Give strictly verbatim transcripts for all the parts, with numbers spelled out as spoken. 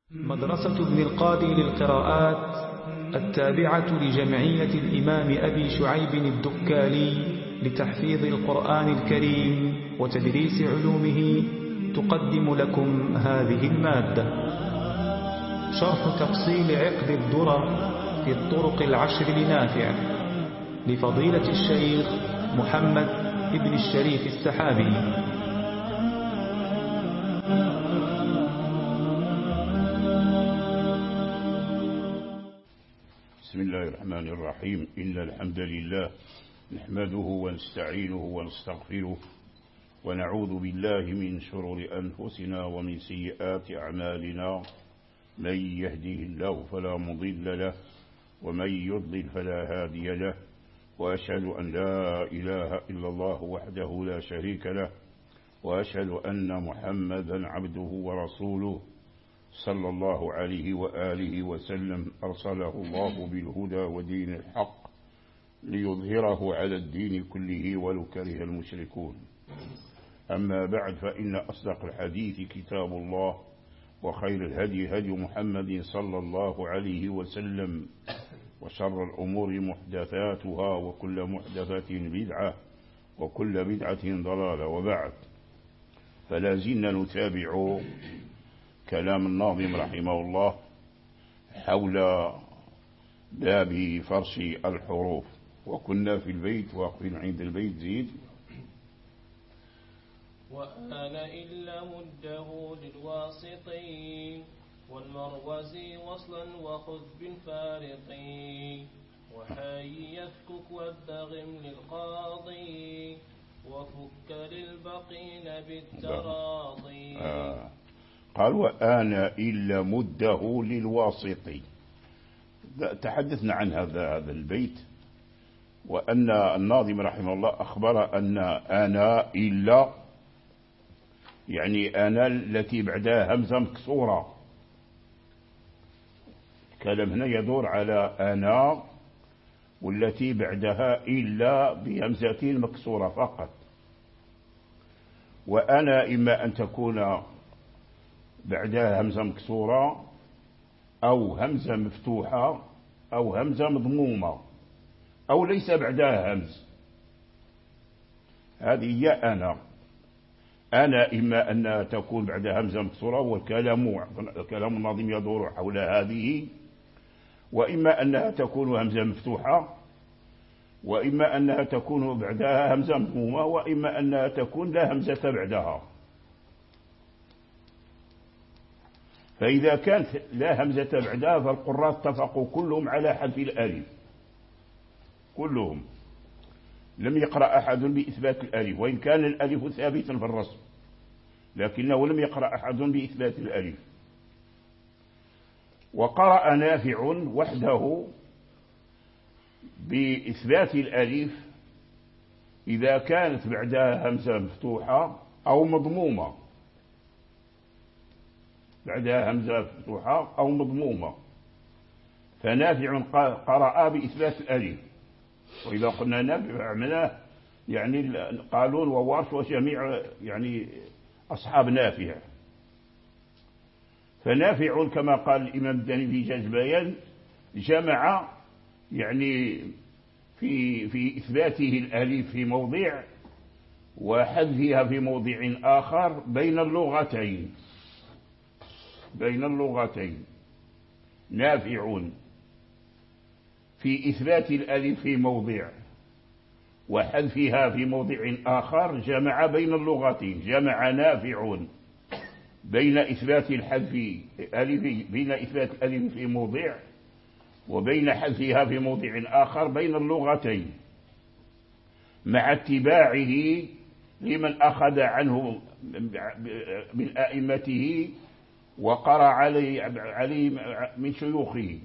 مدرسة ابن القادي للقراءات التابعة لجمعية الإمام أبي شعيب الدكالي لتحفيظ القرآن الكريم وتدريس علومه تقدم لكم هذه المادة. شرح تفصيل عقد الدرر في الطرق العشر لنافع لفضيلة الشيخ محمد ابن الشريف السحابي. بسم الله الرحمن الرحيم. إن الحمد لله نحمده ونستعينه ونستغفره ونعوذ بالله من شرور أنفسنا ومن سيئات أعمالنا. من يهده الله فلا مضل له ومن يضلل فلا هادي له، وأشهد أن لا إله إلا الله وحده لا شريك له، وأشهد أن محمدا عبده ورسوله صلى الله عليه وآله وسلم أرسله الله بالهدى ودين الحق ليظهره على الدين كله ولو كره المشركون. أما بعد، فإن أصدق الحديث كتاب الله، وخير الهدي هدي محمد صلى الله عليه وسلم، وشر الأمور محدثاتها، وكل محدثة بدعة، وكل بدعة ضلالة. وبعد، فلا زلنا نتابع كلام الناظم رحمه الله حول باب فرش الحروف، وكنا في البيت واقفين عند البيت. زيد. وآن إلا مده للواسطين والمروزي وصلا وخذ بالفارقين، وحي يفكك والدغم للقاضي وفك للبقين بالتراضي. آه. قال وآن إلا مده للواسطي. تحدثنا عن هذا هذا البيت، وأن الناظم رحمه الله أخبر أن أنا إلا يعني أنا التي بعدها همزة مكسورة. الكلام هنا يدور على أنا والتي بعدها إلا بهمزة مكسورة فقط. وأنا إما أن تكون بعدها همزة مكسورة أو همزة مفتوحة أو همزة مضمومة أو ليس بعدها همز. هذه هي أنا. أنا إما أن تكون بعدها همزة مكسورة، والكلام كلام الناظم يدور حول هذه، وإما أنها تكون همزة مفتوحة، وإما أنها تكون بعدها همزة مضمومة، وإما أنها تكون لا همزة بعدها. فإذا كانت لا همزة بعدها فالقراء اتفقوا كلهم على حذف الألف، كلهم. لم يقرأ أحد بإثبات الألف، وإن كان الألف ثابتا في الرسم، لكنه لم يقرأ أحد بإثبات الألف. وقرأ نافع وحده بإثبات الألف إذا كانت بعدها همزة مفتوحة أو مضمومة، بعدها همزة مفتوحة أو مضمومة. فنافع قرأ بإثبات الألف، وإذا قلنا نافع معناه يعني قالون وورش وجميع يعني أصحاب نافع. فنافع كما قال الإمام الداني في جاز بيان جمع يعني في في إثباته الألف في موضع وحذفها في موضع آخر بين اللغتين، بين اللغتين. نافع في إثبات الألف في موضع وحذفها في موضع آخر جمع بين اللغتين. جمع نافع بين إثبات الحذف ألف بين إثبات الألف في موضع وبين حذفها في موضع آخر بين اللغتين، مع اتباعه لمن أخذ عنه من أئمته وقرأ عليه علي من شيوخه.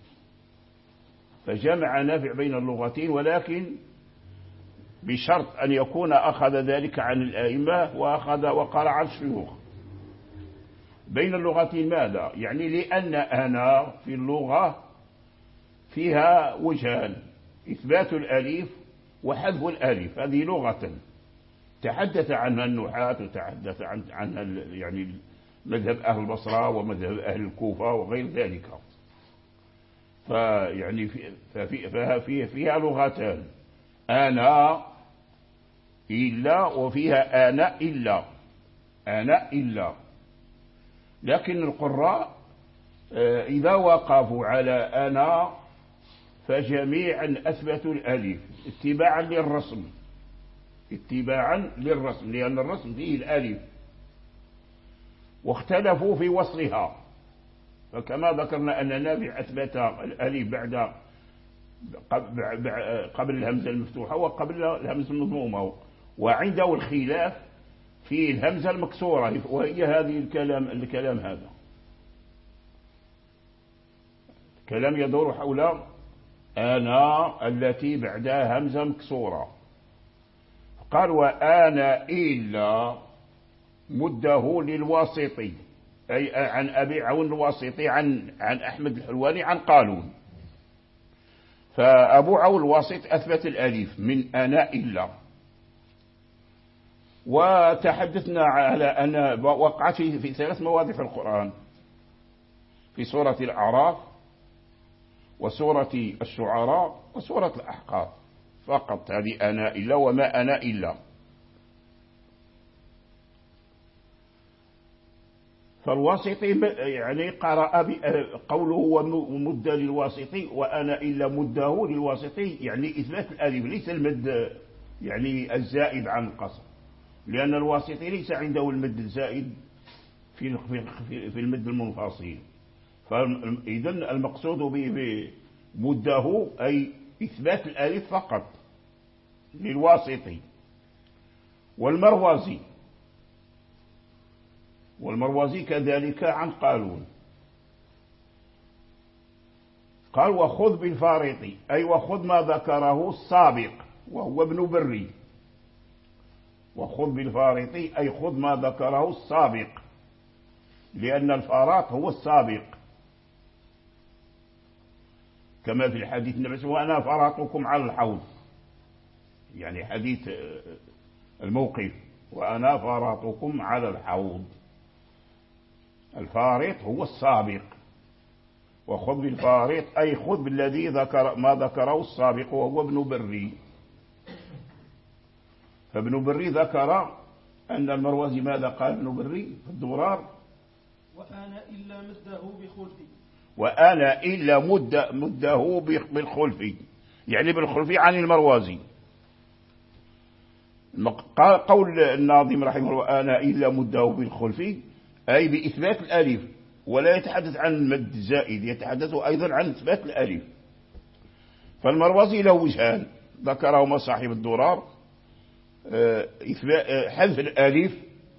فجمع نافع بين اللغتين، ولكن بشرط أن يكون أخذ ذلك عن الأئمة وأخذ وقرأ عن الشيوخ. بين اللغتين ماذا؟ يعني لأن أنا في اللغة فيها وجهان: إثبات الألف وحذف الألف. هذه لغة تحدث عنها النحاة وتحدث عنها يعني مذهب أهل البصرة ومذهب أهل الكوفة وغير ذلك. فيعني في ففي فيها لغتان، أنا إلا، وفيها أنا إلا، أنا إلا. لكن القراء إذا وقفوا على أنا فجميعا أثبتوا الألف اتباعا للرسم، اتباعا للرسم، لأن الرسم فيه الألف، واختلفوا في وصلها. فكما ذكرنا أن نافع أثبت الألف بعد قبل الهمزة المفتوحة وقبل الهمزة المضمومة، وعنده الخلاف في الهمزة المكسورة، وهي هذه الكلام الكلام هذا كلام يدور حول أنا التي بعدها همزة مكسورة. قال وأنا إلا مده للواسطي، أي عن أبي عون الواسطي عن عن أحمد الحلواني عن قالون. فأبو عون الواسط أثبت الألف من أنا إلا. وتحدثنا على أن وقعت في, في ثلاث مواضع في القرآن، في سورة الأعراف وسورة الشعراء وسورة الأحقاف فقط، هذه أنا إلا وما أنا إلا. فالواسطي يعني قرأ قوله ومد للواسطي وأنا إلا مده للواسطي، يعني إثبات الألف ليس المد يعني الزائد عن القصر، لأن الواسطي ليس عنده المد الزائد في في المد المنفصل. فإذا المقصود بمده أي إثبات الألف فقط للواسطي. والمروزي والمروزي كذلك عن قالون قال وخذ بالفارط، أي وخذ ما ذكره السابق وهو ابن بري، وخذ بالفارط أي خذ ما ذكره السابق، لأن الفارط هو السابق، كما في الحديث النبوي وأنا فرطكم على الحوض، يعني حديث الموقف وأنا فرطكم على الحوض. الفارط هو السابق، وخذ بالفارط أي خذ بالذي ذكر ما ذكره السابق وهو ابن بري. فابن بري ذكر أن المروزي ماذا قال ابن بري في الدرار؟ وأنا إلا مده بخلفي، وأنا إلا مد مده بالخلفي، يعني بالخلفي عن المروزي. قول الناظم رحمه الله وأنا إلا مده بالخلفي أي بإثبات الألف، ولا يتحدث عن المد الزائد، يتحدث أيضا عن إثبات الألف. فالمروزي له وجهان ذكرهما صاحب الدرار، حذف الألف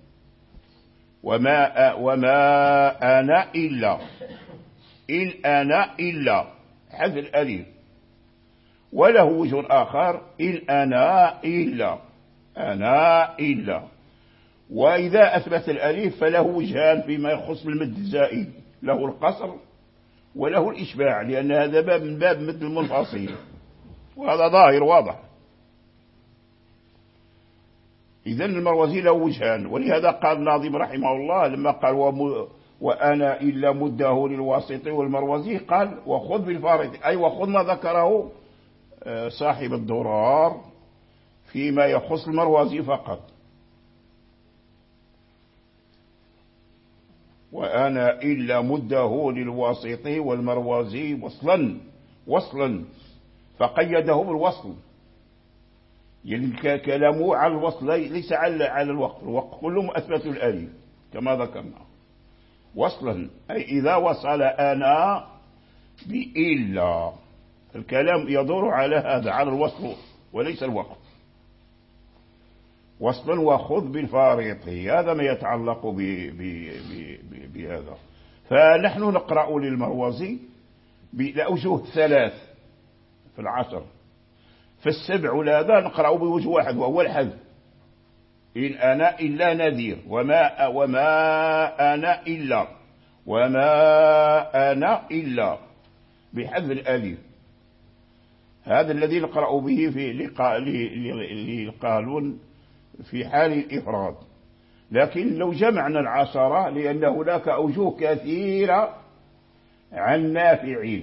وما وما أنا إلا، إن أنا إلا حذف الألف. وله وجه آخر إن أنا إلا، أنا إلا. وإذا أثبت الألف فله وجهان فيما يخص المد الزائد، له القصر وله الإشباع، لأن هذا باب من باب مد المنفصل، وهذا ظاهر واضح. إذن المروزي له وجهان، ولهذا قال الناظم رحمه الله لما قال وأنا إلا مده للواسطي، والمروزي قال وخذ بالفارط أي وخذ ما ذكره صاحب الدرار فيما يخص المروزي فقط. وأنا إلا مده للواسطي والمروزي وصلا وصلا، فقيده بالوصل، يعني كلامه على الوصل ليس على على الوقف، الوقف كلهم أثبتوا الألف كما ذكرنا. وصلا أي إذا وصل أنا بإلا، الكلام يدور على هذا، على الوصل وليس الوقف. وصلا وخذ بالفارط، هذا ما يتعلق ب ب ب بهذا. فنحن نقرأ للمروزي بأوجه ثلاث في العشر، في السبع هذا نقرأ بوجه واحد وهو الحذف، إن أنا إلا نذير، وما وما أنا إلا، وما أنا إلا بحذف الألف. هذا الذي نقرأ به في لقالون في حال الإفراد. لكن لو جمعنا العشرة لأن هناك أوجه كثيرة عن نافع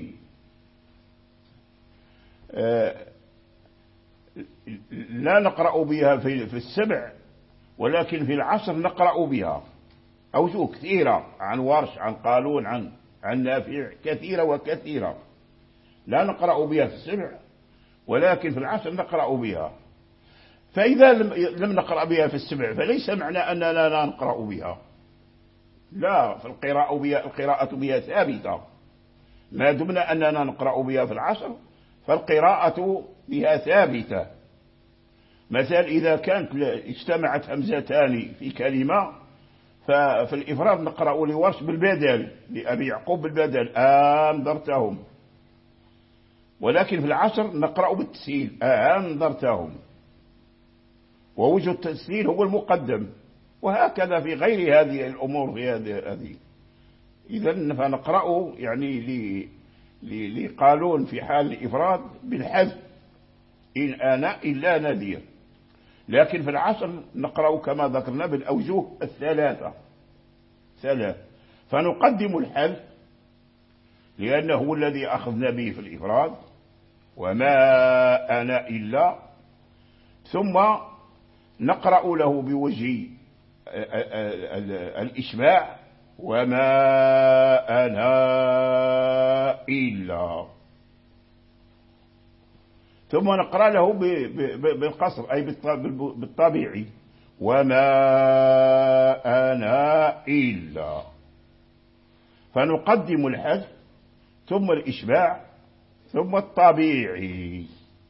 لا نقرأ بها في السبع، ولكن في العشر نقرأ بها أوجه كثيرة عن ورش، عن قالون، عن عن نافع، كثيرة وكثيرة لا نقرأ بها في السبع، ولكن في العشر نقرأ بها. فإذا لم نقرأ بها في السبع فليس معنى أننا لا نقرأ بها، لا، فالقراءة بها القراءة بها ثابتة ما دمنا أننا نقرأ بها في العشر، فالقراءة بها ثابتة. مثلا إذا كانت اجتمعت همزتان في كلمة ففي الإفراد نقرأ لورش بالبدل، لأبي يعقوب بالبدل أنذرتهم، ولكن في العشر نقرأ بالتسهيل أنذرتهم، ووجه التسهيل هو المقدم، وهكذا في غير هذه الأمور في هذه. إذن فنقرأ يعني لقالون في حال الإفراد بالحذف إن أنا إلا نذير، لكن في العشر نقرأ كما ذكرنا بالأوجه الثلاثة ثلاث، فنقدم الحذف لأنه هو الذي أخذنا به في الإفراد وما أنا إلا، ثم نقرأ له بوجه الإشباع وما أنا إلا، ثم نقرأ له بالقصر أي بالطبيعي وما أنا إلا، فنقدم الحذف ثم الإشباع ثم الطبيعي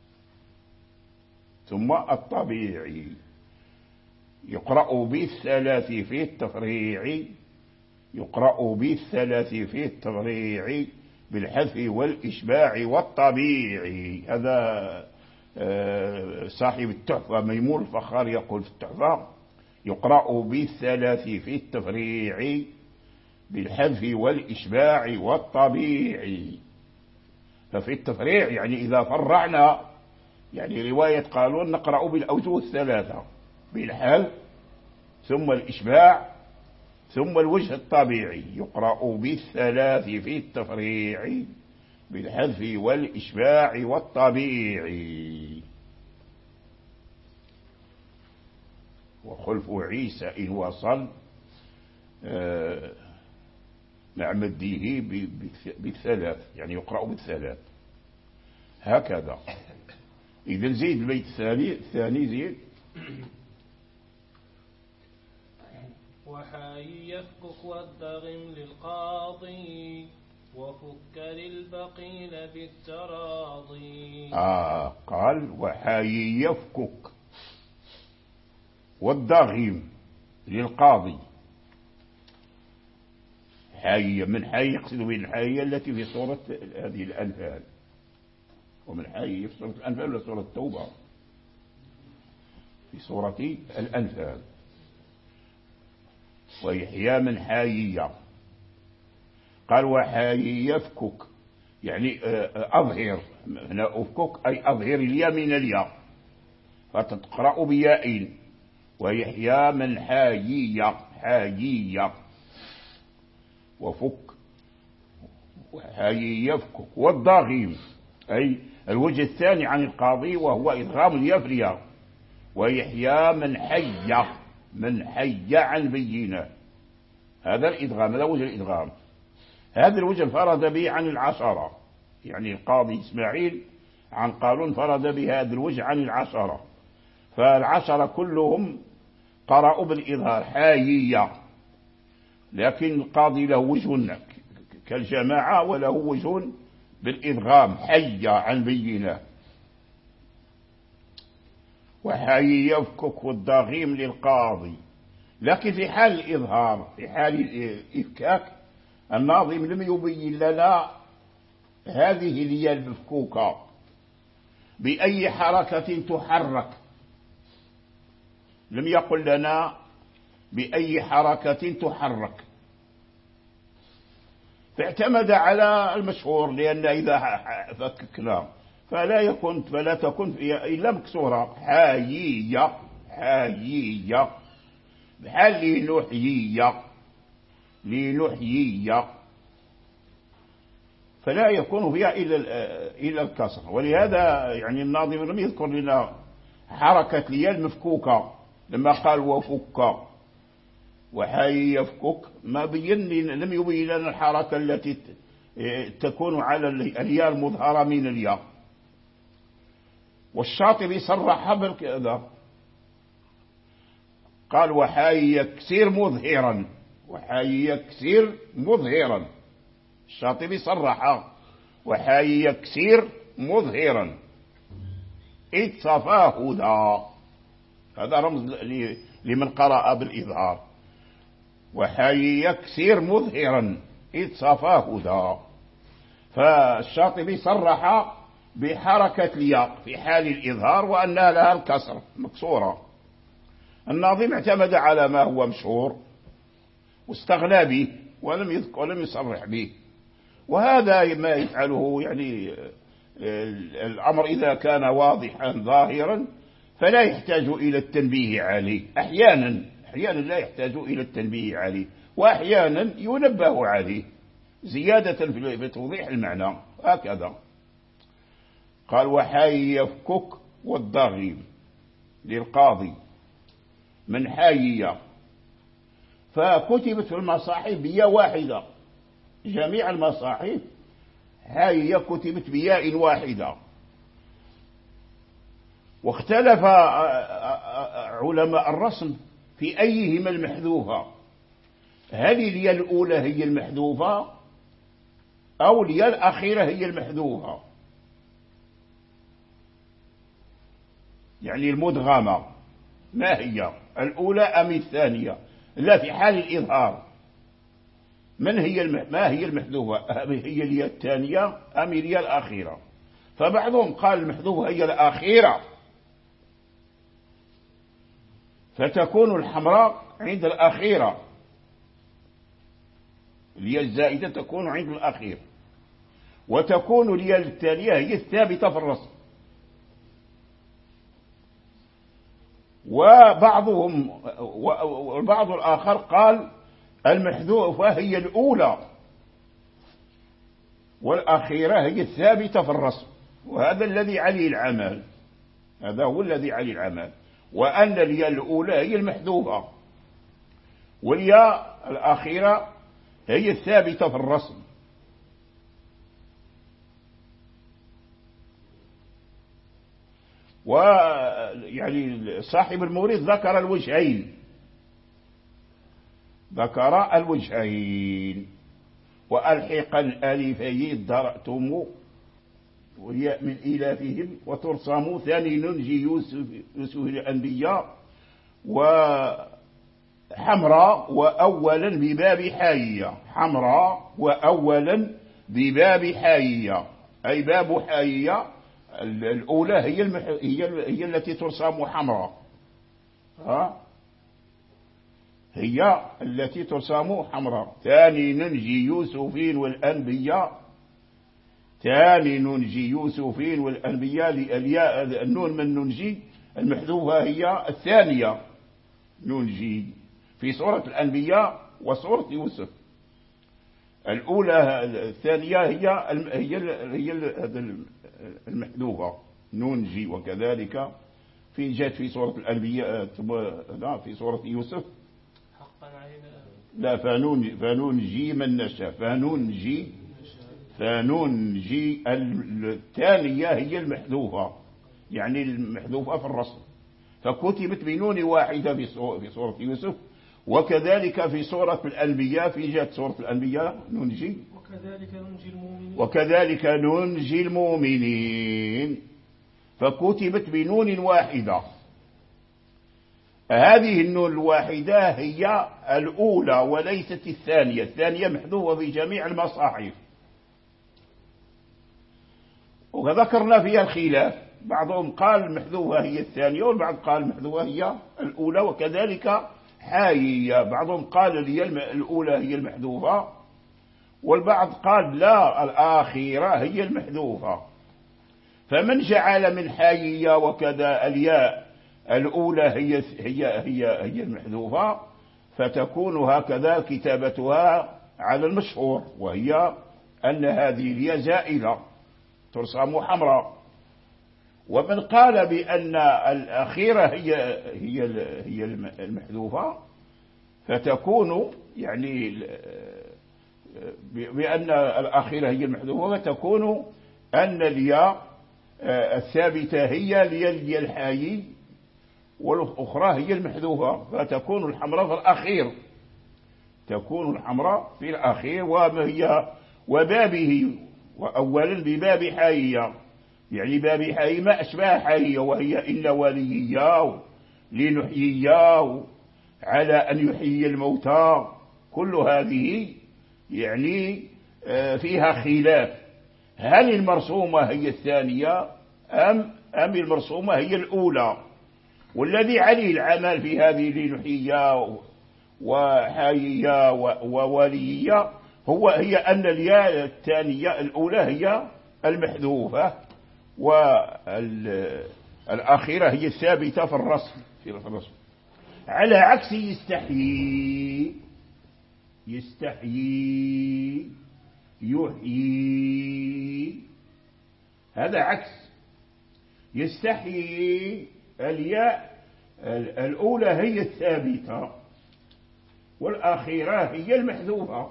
ثم الطبيعي. يقرأ بالثلاث في التفريع، يقرأ بالثلاث في التفريع بالحذف والإشباع والطبيعي. هذا صاحب التحفة ميمون الفخار يقول في التحفة: يقرأ بالثلاث في التفريع بالحذف والإشباع والطبيعي. ففي التفريع يعني إذا فرعنا، يعني رواية قالون نقرأ بالأوجه الثلاثة بالحذف ثم الإشباع ثم الوجه الطبيعي. يقرأ بالثلاث في التفريع بالحذف والإشباع والطبيعي. وخلف عيسى إن وصل آه مع مديه بالثلاث، يعني يقرأ بالثلاث هكذا. إذا زيد البيت الثاني الثاني زيد: وحاي يفكك والدغم للقاضي وفك للبقين بالتراضي. آه قال وحاي يفكك والدغم للقاضي. حاية من حي يقصد بالحاية التي في سورة هذه الأنفال، ومن حي في سورة الأنفال ولا سورة التوبة؟ في سورة الأنفال. ويحيى من حايية. قال وحاي يفكك يعني أظهر، هنا أفكك أي أظهر اليا من اليا، فتقرأ بياء. ويحيى من حايية حايية وفك وحاي يفكك. والضاغيم أي الوجه الثاني عن القاضي وهو إدغام اليافرية. ويحيى من حي من حي عن بينة، هذا الإدغام، هذا وجه الإدغام. هذا الوجه فرد به عن العشرة، يعني القاضي إسماعيل عن قالون فرد بهذا الوجه عن العشرة، فالعشرة كلهم قرأوا بالإظهار حايية، لكن القاضي له وجه كالجماعة وله وجه بالإدغام حي عن بينة. وحي يفكك والضاغيم للقاضي. لكن في حال الإظهار، في حال الإفكاك، الناظم لم يبين لنا هذه الياء المفكوكة بأي حركة تحرك، لم يقل لنا بأي حركة تحرك، فاعتمد على المشهور، لأن إذا فككنا فلا يكون فلا تكون إلا مكسورة حايية حايية، بحال لنحيي لنحيي، فلا يكون فيها إلا إلا الكسر. ولهذا يعني الناظم لم يذكر لنا حركة الياء المفكوكة لما قال وفك وحي يفكك، ما بين لم يبين لنا الحركة التي تكون على الياء المظهرة من الياء. والشاطبي صرح بالكذا، قال وحي يكسر مظهرا، وحي يكسر مظهرا. الشاطبي صرح وحي يكسر مظهرا إذ صفاه ذا، هذا رمز لمن قرأ بالإظهار. وحي يكسر مظهرا إذ صفاه ذا، فالشاطبي صرح بحركة الياء في حال الإظهار وأنها لها الكسر مكسورة. الناظم اعتمد على ما هو مشهور واستغنى به ولم يذكر ولم يصرح به، وهذا ما يفعله يعني الأمر إذا كان واضحا ظاهرا فلا يحتاج إلى التنبيه عليه. أحيانا أحيانا لا يحتاج إلى التنبيه عليه، وأحيانا ينبه عليه زيادة في توضيح المعنى. هكذا قال وحي يفكك والضغيم للقاضي من حايية، فكتبت في المصاحف بياء واحدة، جميع المصاحف حايية كتبت بياء واحدة. واختلف علماء الرسم في أيهما المحذوفة، هل الياء الأولى هي المحذوفة أو الياء الأخيرة هي المحذوفة، يعني المدغمة، ما هي الأولى أم الثانية؟ لا، في حال الإظهار من هي الم... ما هي المحذوفة، هي الياء الثانية أم الياء الأخيرة؟ فبعضهم قال المحذوفة هي الأخيرة، فتكون الحمراء عند الأخيرة، الياء الزائدة تكون عند الأخير، وتكون الياء التالية هي الثابتة في الرسم. وبعضهم والبعض الآخر قال المحذوفة هي الأولى والأخيرة هي الثابتة في الرسم، وهذا الذي عليه العمل، هذا هو الذي عليه العمل، وأن الياء الأولى هي المحذوفة والياء الأخيرة هي الثابتة في الرسم. ويعني صاحب المورد ذكر الوجهين، ذكر الوجهين وألحق الألفين درأتم والياء من إلافهم وترسموا ثاني ننجي يوسف يوسف الأنبياء وحمراء وأولا بباب حاية، حمراء وأولا بباب حاية، أي باب حاية الأولى هي المح... هي هي التي ترسم حمراء، ها هي التي ترسم حمراء. ثاني ننجي يوسفين والأنبياء، ثاني ننجي يوسفين والأنبياء، الياء النون من ننجي المحذوفة هي الثانية ننجي في سورة الأنبياء وسورة يوسف. الأولى الثانية هي هي هي المحذوفة ننجي، وكذلك في جاءت في سورة الأنبياء لا في سورة يوسف حقا علينا لا فننجي فننجي من نشاء، فننجي فننجي الثانية هي المحذوفة، يعني المحذوفة في الرسم، فكتبت بنون واحدة في سورة يوسف، وكذلك في سورة الأنبياء في جاءت سورة الأنبياء ننجي وكذلك ننجي المؤمنين وكذلك ننجي المؤمنين، فكتبت بنون واحدة. هذه النون الواحدة هي الأولى وليست الثانية، الثانية محذوفة في جميع المصاحف، وذكرنا فيها الخلاف، بعضهم قال محذوفة هي الثانية والبعض قال محذوفة هي الأولى، وكذلك حايية بعضهم قال هي الأولى هي المحذوفة والبعض قال لا الآخرة هي المحذوفة. فمن جعل من حايية وكذا الياء الأولى هي هي هي هي المحذوفة فتكون هكذا كتابتها على المشهور، وهي أن هذه الياء زائلة ترسم حمراء. ومن قال بأن الأخيرة هي هي هي المحذوفة فتكون يعني بأن الأخيرة هي المحذوفة فتكون أن الياء الثابتة هي الياء الحايي والأخرى هي المحذوفة، فتكون الحمراء في الأخير، تكون الحمراء في الأخير. وهي وبابه وأولا بباب حايية، يعني باب حايي ما أشبه حايية، وهي إن وليا لنحييا على أن يحيي الموتى. كل هذه يعني فيها خلاف، هل المرسومة هي الثانية أم أم المرسومة هي الأولى؟ والذي عليه العمل في هذه لنحييا وحاييا ووليا هو هي أن الياء الثانية الأولى هي المحذوفة، والأخيرة هي الثابتة في الرسم في الرسم على عكس يستحيي يستحيي يحيي، هذا عكس. يستحيي الياء الأولى هي الثابتة والأخيرة هي المحذوفة.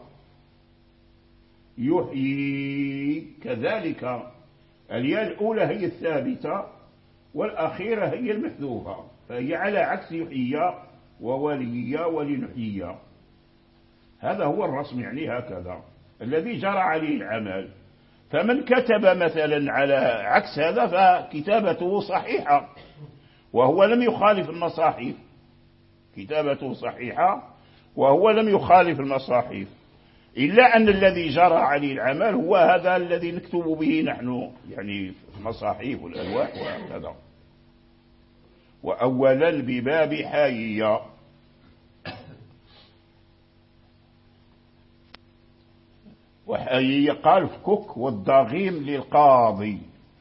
يحيي كذلك الياء الأولى هي الثابتة والأخيرة هي المحذوفة، فهي على عكس يحيي ووليا ولنحيي. هذا هو الرسم، يعني هكذا الذي جرى عليه العمل. فمن كتب مثلا على عكس هذا فكتابته صحيحة، وهو لم يخالف المصاحف، كتابته صحيحة وهو لم يخالف المصاحف، إلا أن الذي جرى عليه العمل هو هذا الذي نكتب به نحن، يعني في المصاحف والألواح وهكذا. وأولا بباب حايية. وحايية قال فكك والضغيم للقاضي،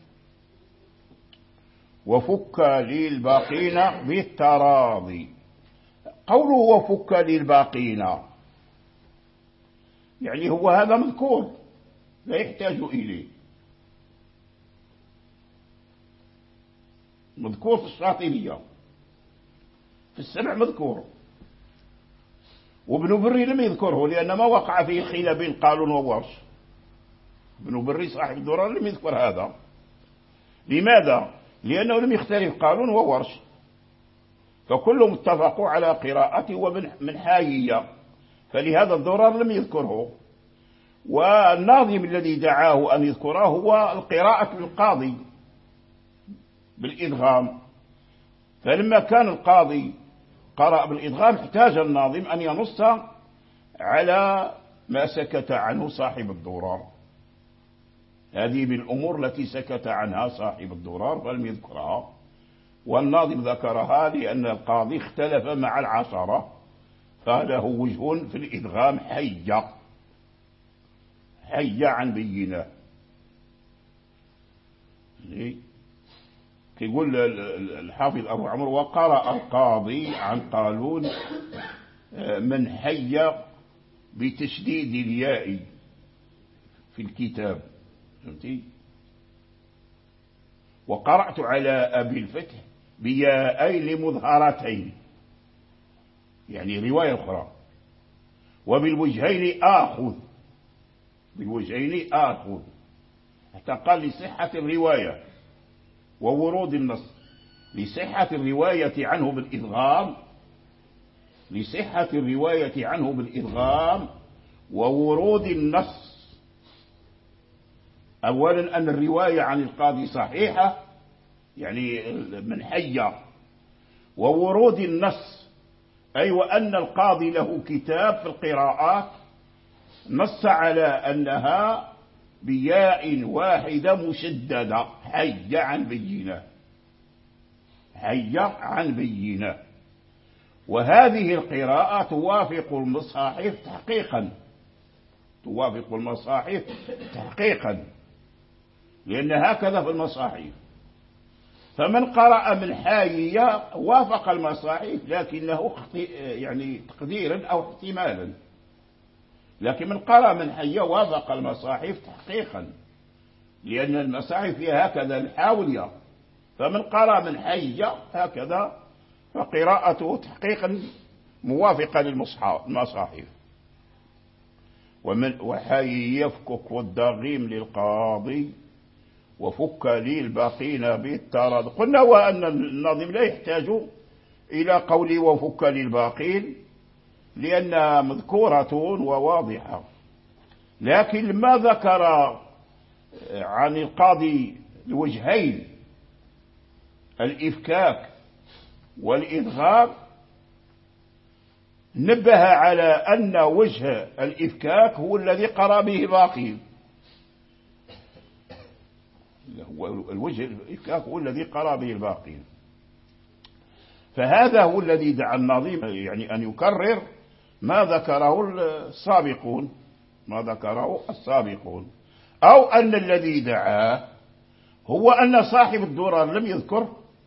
وفك للباقين بالتراضي. قوله وفك للباقين يعني هو هذا مذكور لا يحتاج إليه، مذكور في الشاطبية في السبع مذكور، وابن بري لم يذكره لأن ما وقع فيه خلاف بين قالون وورش. ابن بري صاحب الدرر لم يذكر هذا. لماذا؟ لأنه لم يختلف قالون وورش، فكلهم اتفقوا على قراءته ومن من حايية، فلهذا الدرر لم يذكره. والناظم الذي دعاه أن يذكره هو القراءة للقاضي بالإدغام، فلما كان القاضي قرأ بالإدغام احتاج الناظم أن ينص على ما سكت عنه صاحب الدرر. هذه من الأمور التي سكت عنها صاحب الدرر فلم يذكرها، والناظم ذكرها لأن القاضي اختلف مع العشرة، فله وجه في الإدغام حي حي عن بينه. يقول الحافظ أبو عمرو وقرأ القاضي عن قالون من حي بتشديد الياء في الكتاب. فهمتي؟ وقرأت على أبي الفتح بياءين مظهرتين، يعني رواية أخرى. وبالوجهين آخذ، بالوجهين آخذ، حتى قال لصحة الرواية وورود النص، لصحة الرواية عنه بالإدغام، لصحة الرواية عنه بالإدغام وورود النص. أولا أن الرواية عن القاضي صحيحة يعني من حي، وورود النص أي وأن القاضي له كتاب في القراءات نص على أنها بياء واحدة مشددة حي عن بينة، حي عن بينة. وهذه القراءة توافق المصاحف تحقيقا، توافق المصاحف تحقيقا، لأن هكذا في المصاحف. فمن قرأ من حايية وافق المصاحف، لكنه يعني تقديرا أو احتمالا، لكن من قرأ من حية وافق المصاحف تحقيقا، لأن المصاحف فيها هكذا الحاء والياء. فمن قرأ من حية هكذا فقراءته تحقيقا موافقة للمصاحف. ومن وحي يفكك والضغيم للقاضي وفك لي الباقين بالتراد. قلنا وأن الناظم لا يحتاج إلى قولي وفك للباقين لأنها مذكورة وواضحة، لكن لما ذكر عن القاضي الوجهين الإفكاك والإدغام نبه على أن وجه الإفكاك هو الذي قرأ به باقي، الوجه الإفكاك هو الذي قرأ به الباقي. فهذا هو الذي دعا الناظم يعني أن يكرر ما ذكره السابقون ما ذكره السابقون أو أن الذي دعاه هو أن صاحب الدرر لم يذكر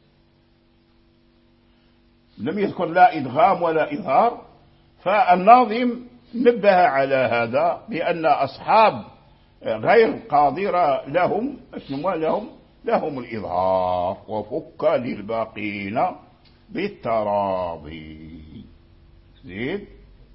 لم يذكر لا إدغام ولا إظهار، فالناظم نبه على هذا بأن أصحاب غير قادرة لهم لهم لهم الإظهار. وفك للباقين بالتراضي. زيد.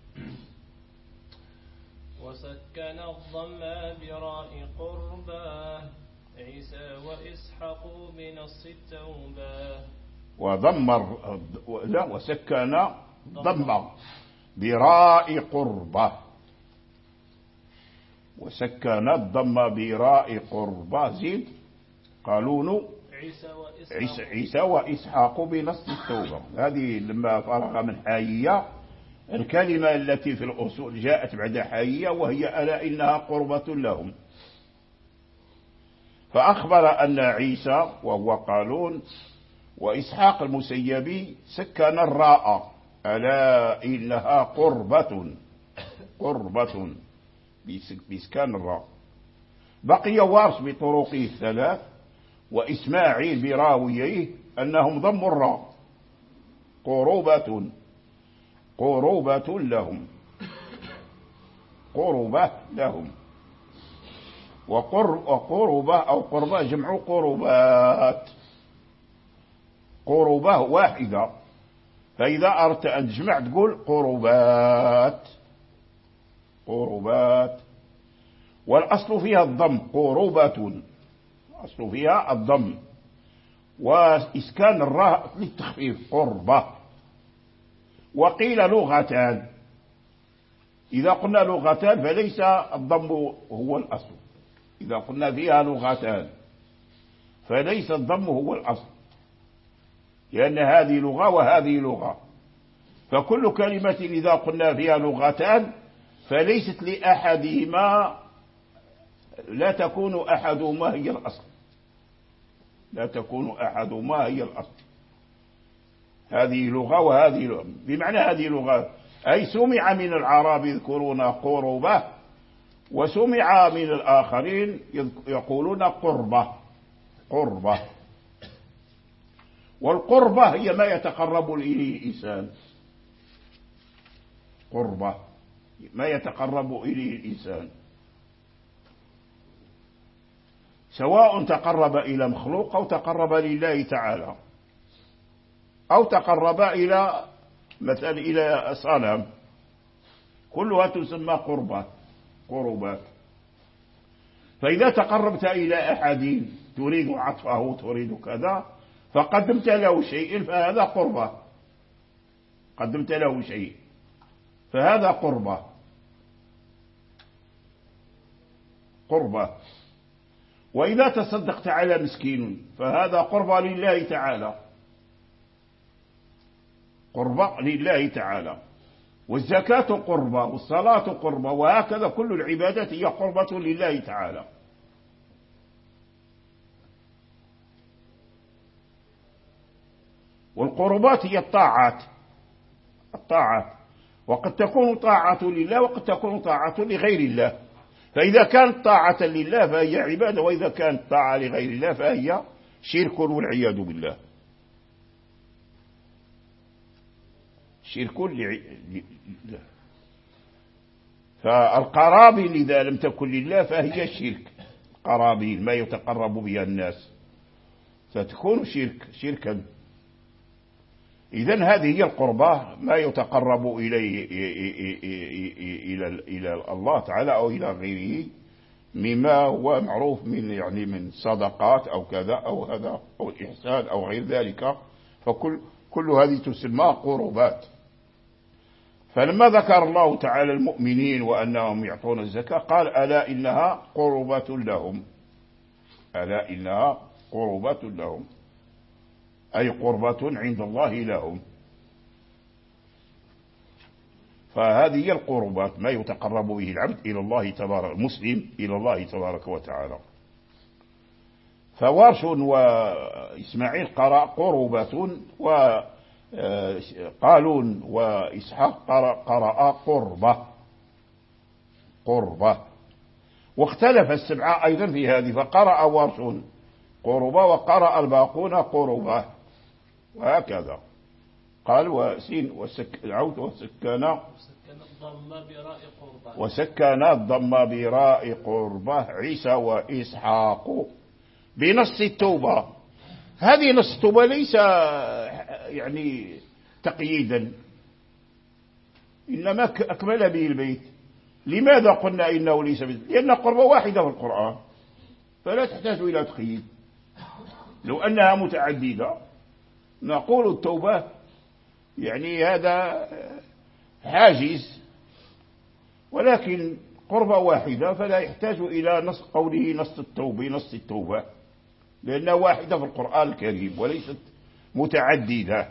وسكن الضم براء قرباه عيسى وإسحاق بنص التوبة. وضمر لا وسكن ضم براء قربة وسكن الضم براء قربة. زيد. قالون عيسى وإسحاق, عيسى, عيسى وإسحاق بنص التوبة. هذه لما فرغ من حايية الكلمة التي في الأصول جاءت بعد حايية وهي ألا إنها قربة لهم، فأخبر أن عيسى وهو قالون وإسحاق المسيبي سكن الراء ألا إنها قربة قربة بإسكان الراء. بقي وارث بطرقه الثلاث وإسماعيل براويه أنهم ضموا الراء قربة قربة لهم قربة لهم. وقربة أو قربة جمع قربات، قربة واحدة، فإذا أردت أن تجمع تقول قربات قربات. والأصل فيها الضم قربة، أصل فيها الضم وإسكان الراء للتخفيف قربة. وقيل لغتان، إذا قلنا لغتان فليس الضم هو الأصل، إذا قلنا فيها لغتان فليس الضم هو الأصل، لأن هذه لغة وهذه لغة، فكل كلمة إذا قلنا فيها لغتان فليست لأحدهما لا تكون أحدهما هي الأصل لا تكون أحدهما هي الأصل. هذه لغة وهذه لغة، بمعنى هذه لغة أي سمع من العرب يذكرون قربة وسمع من الآخرين يقولون قربة قربة. والقربة هي ما يتقرب إليه الإنسان، قربة ما يتقرب إليه الإنسان، سواء تقرب إلى مخلوق أو تقرب لله تعالى أو تقرب إلى مثلا إلى صنم، كلها تسمى قربة قربات. فإذا تقربت إلى أحد تريد عطفه تريد كذا فقدمت له شيء فهذا قربة، قدمت له شيء فهذا قربة قربة. وإذا تصدقت على مسكين فهذا قربة لله تعالى، قربة لله تعالى. والزكاة قربة والصلاة قربة، وهكذا كل العبادات هي قربة لله تعالى. والقربات هي الطاعات الطاعات وقد تكون طاعة لله وقد تكون طاعة لغير الله، فإذا كانت طاعة لله فهي عبادة، وإذا كانت طاعة لغير الله فهي شرك والعياذ بالله، شرك لله. فالقرابين إذا لم تكن لله فهي الشرك، قرابين ما يتقرب بها الناس فتكون شرك شركا. إذن هذه هي القربة، ما يتقرب إليه إلى إلى الله تعالى أو إلى غيره مما هو معروف من يعني من صدقات أو كذا أو هذا أو الإحسان أو غير ذلك، فكل كل هذه تسمى قربات. فلما ذكر الله تعالى المؤمنين وأنهم يعطون الزكاة قال ألا إنها قربة لهم، ألا إنها قربة لهم، أي قربة عند الله لهم. فهذه هي القربات، ما يتقرب به العبد إلى الله تبارك المسلم إلى الله تبارك وتعالى. فوارش وإسماعيل قرأ قربة، وقالون وإسحاق قرأ قربة قربة. واختلف السبعة أيضا في هذه، فقرأ وارش قربة وقرأ الباقون قربة، وهكذا قال وسين وسكنات وسكن وسكن الضم براء قربة عيسى وإسحاق بنص التوبة. هذه نص التوبة ليس يعني تقييدا، إنما أكمل به البيت. لماذا قلنا إنه ليس بيت؟ لأن قربة واحدة في القرآن فلا تحتاج إلى تقييد. لو أنها متعددة نقول التوبة يعني هذا حاجز، ولكن قربة واحدة فلا يحتاج إلى نص قوله نص التوبة نص التوبة، لأنها واحدة في القرآن الكريم وليست متعددة.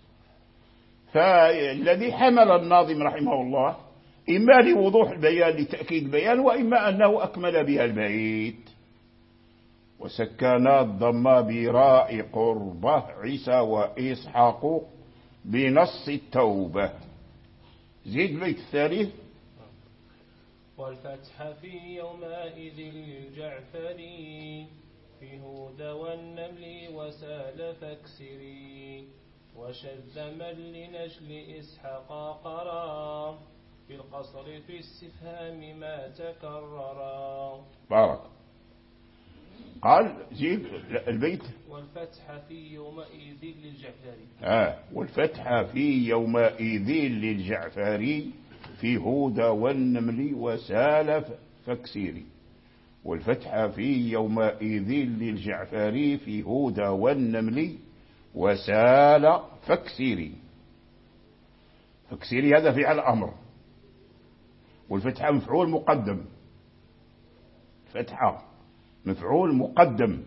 فالذي حمل الناظم رحمه الله إما لوضوح البيان لتأكيد البيان، وإما أنه أكمل بها البيت. وسكن الضم براء قربة عيسى وإسحاق بنص التوبة. زيد البيت الثالث. والفتح في يومئذ للجعفري في هود والنمل وسال فاكسري وشذ من لنجل إسحاق قرا بالقصر في استفهام ما تكررا. بارك. قال زيد البيت. والفتح في يومئذ للجعفري. آه والفتح في يومئذ للجعفري في هود والنمل وسال فاكسري. والفتح في يومئذ للجعفري في هود والنمل وسال فاكسري. فاكسري هذا فعل أمر، والفتحة مفعول مقدم. فتحة مفعول مقدم،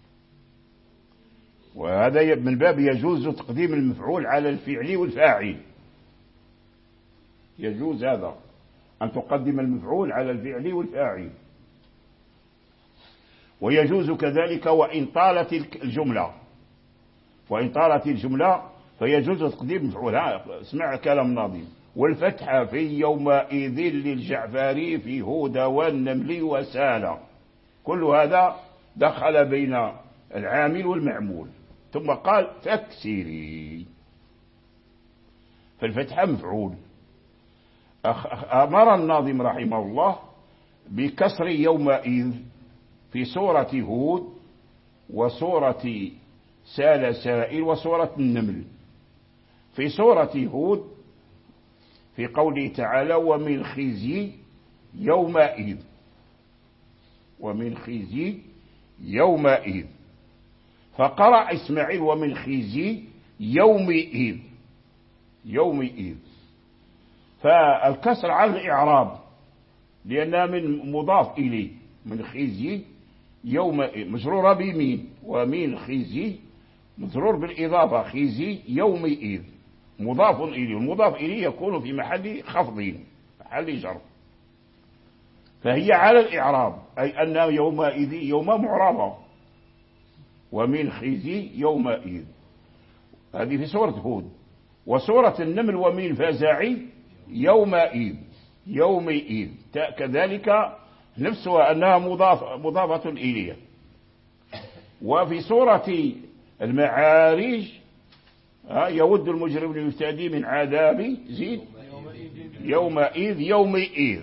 وهذا من باب يجوز تقديم المفعول على الفعل والفاعل. يجوز هذا أن تقدم المفعول على الفعل والفاعل. ويجوز كذلك وإن طالت الجملة، وإن طالت الجملة فيجوز تقديم مفعول. اسمع كلام الناظم. والفتح في يومئذ للجعفري في هود والنمل وسال. كل هذا دخل بين العامل والمعمول. ثم قال فاكسري، فالفتح مفعول. أمر الناظم رحمه الله بكسر يومئذ في سورة هود وسورة سال سائل وسورة النمل. في سورة هود في قوله تعالى ومن خزي يومئذ، ومن خزي يومئذ، فقرأ إسماعيل ومن خزي يومئذ يومئذ. فالكسر على الإعراب لأنها من مضاف إليه. من خزي يومئذ مجرورة بمين، ومن خزي مجرور بالإضافة. خزي يومئذ مضاف إليه، المضاف إليه يكون في محل خفض محل جر، فهي على الإعراب أي أن يومئذ يوم معربة. ومن خزي يومئذ هذه في سورة هود. وسورة النمل ومن فزع يومئذ يومئذ كذلك نفسها أنها مضاف مضافة إليه. وفي سورة المعارج يود المجرم ليفتدي من عذاب زيد يومئذ يومئذ.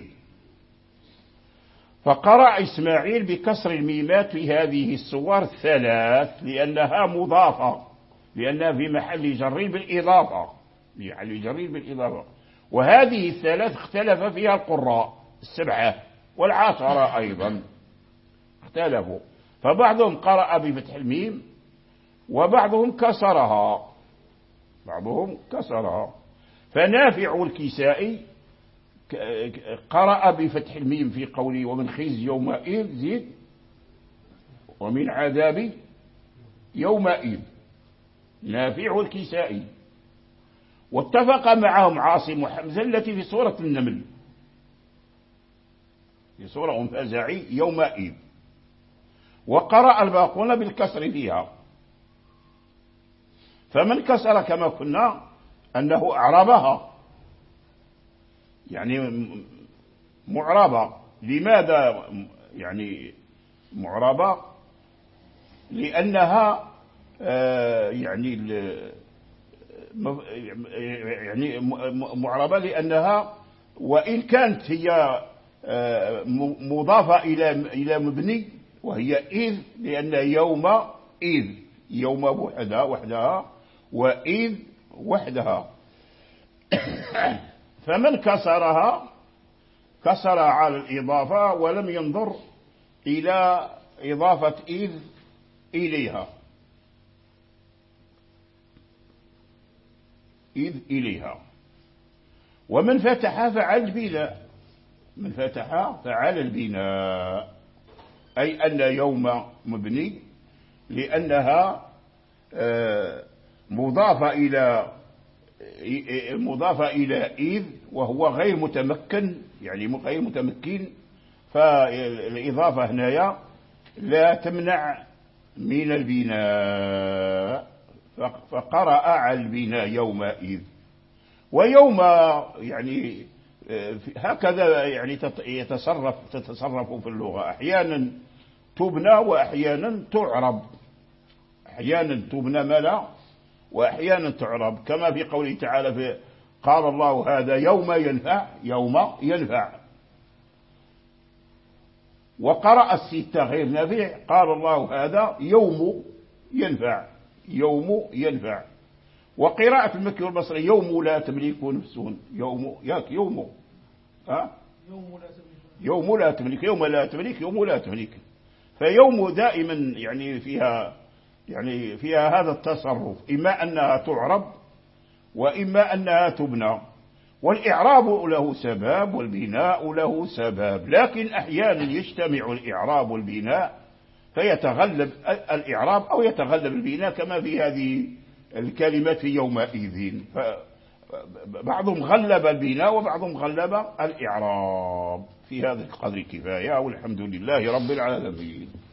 فقرأ إسماعيل بكسر الميمات في هذه الصور الثلاث لأنها مضافة، لأنها في محل جر بالإضافة، في محل جر بالإضافة. وهذه الثلاث اختلف فيها القراء السبعة والعشرة أيضا اختلفوا، فبعضهم قرأ بفتح الميم وبعضهم كسرها، بعضهم كسرها. فنافع الكسائي قرأ بفتح الميم في قوله ومن خزي يومئذ زيد ومن عذاب يومئذ، نافع الكسائي. واتفق معهم عاصم وحمزة التي في سورة النمل، في سورة فزعي يومئذ. وقرأ الباقون بالكسر فيها. فمن كسر كما كنا أنه أعربها، يعني معربة. لماذا يعني معربة؟ لأنها يعني يعني معربة لأنها وإن كانت هي مضافة إلى إلى مبني وهي إذ، لأن يوم إذ يوم وحدها وحدها وإذ وحدها. فمن كسرها كسر على الإضافة ولم ينظر إلى إضافة إذ إليها، إذ إليها. ومن فتح فعل البناء، من فتح فعل البناء، أي أن يوم مبني لأنها مضافة إلى مضافة إلى إذ وهو غير متمكن، يعني غير متمكن. فالإضافة هنا لا تمنع من البناء. فقرأ على البناء يومئذ. ويوم يعني هكذا يعني يتصرف تتصرف في اللغة، أحيانا تبنى وأحيانا تعرب، أحيانا تبنى ملا وأحيانا تعرب، كما في قوله تعالى في قال الله هذا يوم ينفع، يوم ينفع. وقرأ الستة غير نافع قال الله هذا يوم ينفع، يوم ينفع. وقراءة المكي والبصري يوم لا تملك نفس، يوم ياك يوم ها يوم لا تملك، يوم لا تملك، يوم لا تملك. فيوم دائما يعني فيها يعني فيها هذا التصرف، إما أنها تعرب وإما أنها تبنى. والإعراب له سبب والبناء له سبب، لكن أحيانا يجتمع الإعراب والبناء فيتغلب الإعراب أو يتغلب البناء، كما في هذه الكلمات في يومئذ. فبعضهم غلب البناء وبعضهم غلب الإعراب. في هذا القدر كفاية، والحمد لله رب العالمين.